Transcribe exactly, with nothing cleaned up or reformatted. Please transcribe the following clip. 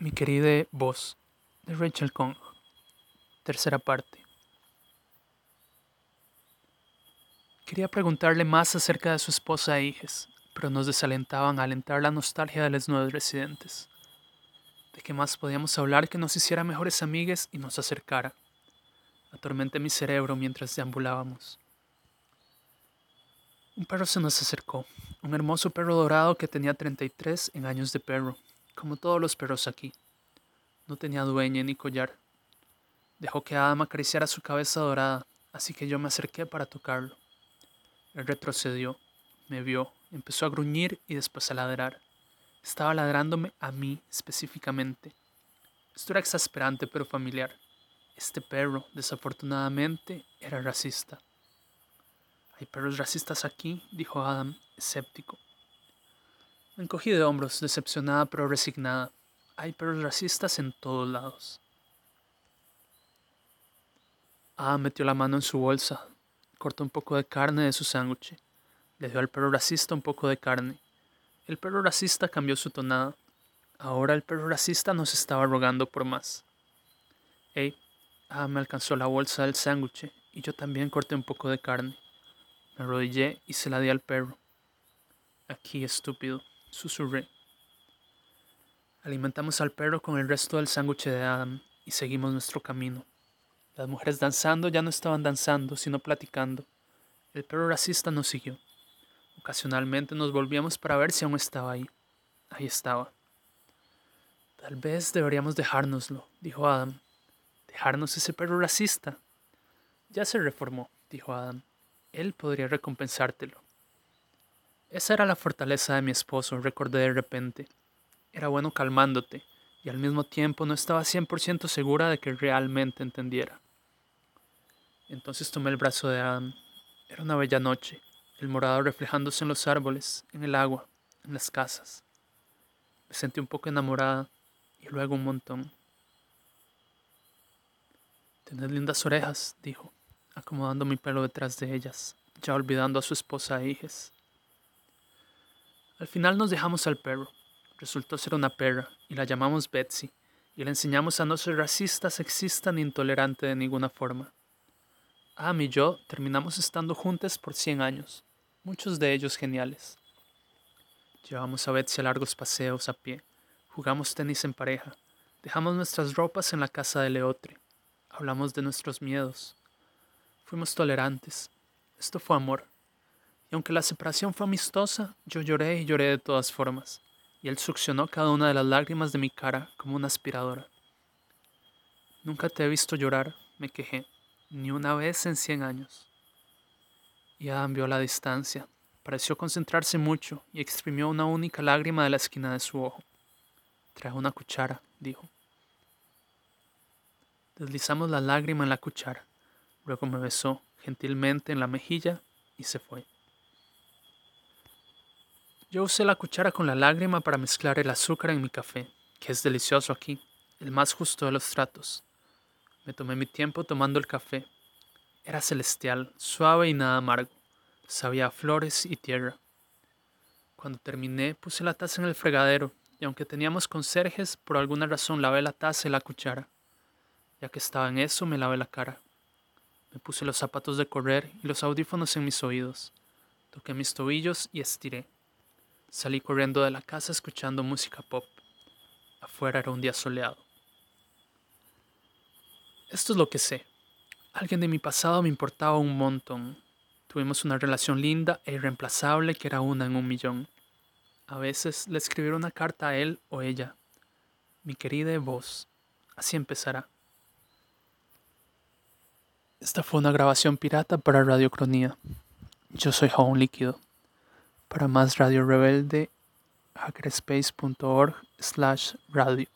Mi querida voz, de Rachel Kong. Tercera parte. Quería preguntarle más acerca de su esposa e hijas, pero nos desalentaban a alentar la nostalgia de los nuevos residentes. ¿De qué más podíamos hablar que nos hiciera mejores amigas y nos acercara? Atormenté mi cerebro mientras deambulábamos. Un perro se nos acercó, un hermoso perro dorado que tenía treinta y tres en años de perro, como todos los perros aquí. No tenía dueña ni collar. Dejó que Adam acariciara su cabeza dorada, así que yo me acerqué para tocarlo. Él retrocedió, me vio, empezó a gruñir y después a ladrar. Estaba ladrándome a mí específicamente. Esto era exasperante pero familiar. Este perro, desafortunadamente, era racista. ¿Hay perros racistas aquí?, dijo Adam, escéptico. Me encogí de hombros, decepcionada pero resignada. Hay perros racistas en todos lados. Adam metió la mano en su bolsa, cortó un poco de carne de su sándwich. Le dio al perro racista un poco de carne. El perro racista cambió su tonada. Ahora el perro racista nos estaba rogando por más. Hey, Adam me alcanzó la bolsa del sándwich y yo también corté un poco de carne. Me arrodillé y se la di al perro. Aquí, estúpido, susurré. Alimentamos al perro con el resto del sándwich de Adam y seguimos nuestro camino. Las mujeres danzando ya no estaban danzando, sino platicando. El perro racista nos siguió. Ocasionalmente nos volvíamos para ver si aún estaba ahí. Ahí estaba. Tal vez deberíamos dejárnoslo, dijo Adam. ¿Dejarnos ese perro racista? Ya se reformó, dijo Adam. Él podría recompensártelo. Esa era la fortaleza de mi esposo, recordé de repente. Era bueno calmándote, y al mismo tiempo no estaba cien por ciento segura de que realmente entendiera. Entonces tomé el brazo de Adam. Era una bella noche, el morado reflejándose en los árboles, en el agua, en las casas. Me sentí un poco enamorada, y luego un montón. Tenés lindas orejas, dijo, acomodando mi pelo detrás de ellas, ya olvidando a su esposa e hijas. Al final nos dejamos al perro. Resultó ser una perra, y la llamamos Betsy, y le enseñamos a no ser racista, sexista ni intolerante de ninguna forma. Adam y yo terminamos estando juntas por cien años, muchos de ellos geniales. Llevamos a Betsy a largos paseos a pie, jugamos tenis en pareja, dejamos nuestras ropas en la casa de Leotre, hablamos de nuestros miedos. Fuimos tolerantes. Esto fue amor. Y aunque la separación fue amistosa, yo lloré y lloré de todas formas, y él succionó cada una de las lágrimas de mi cara como una aspiradora. Nunca te he visto llorar, me quejé, ni una vez en cien años. Y Adam vio la distancia, pareció concentrarse mucho y exprimió una única lágrima de la esquina de su ojo. Trae una cuchara, dijo. Deslizamos la lágrima en la cuchara, luego me besó gentilmente en la mejilla y se fue. Yo usé la cuchara con la lágrima para mezclar el azúcar en mi café, que es delicioso aquí, el más justo de los tratos. Me tomé mi tiempo tomando el café. Era celestial, suave y nada amargo. Sabía a flores y tierra. Cuando terminé, puse la taza en el fregadero, y aunque teníamos conserjes, por alguna razón lavé la taza y la cuchara. Ya que estaba en eso, me lavé la cara. Me puse los zapatos de correr y los audífonos en mis oídos. Toqué mis tobillos y estiré. Salí corriendo de la casa escuchando música pop. Afuera era un día soleado. Esto es lo que sé. Alguien de mi pasado me importaba un montón. Tuvimos una relación linda e irreemplazable que era una en un millón. A veces le escribiré una carta a él o ella. Mi querida voz. Así empezará. Esta fue una grabación pirata para Radiocronía. Yo soy Jabón Líquido. Para más Radio Rebelde, hackerspace punto org slash radio.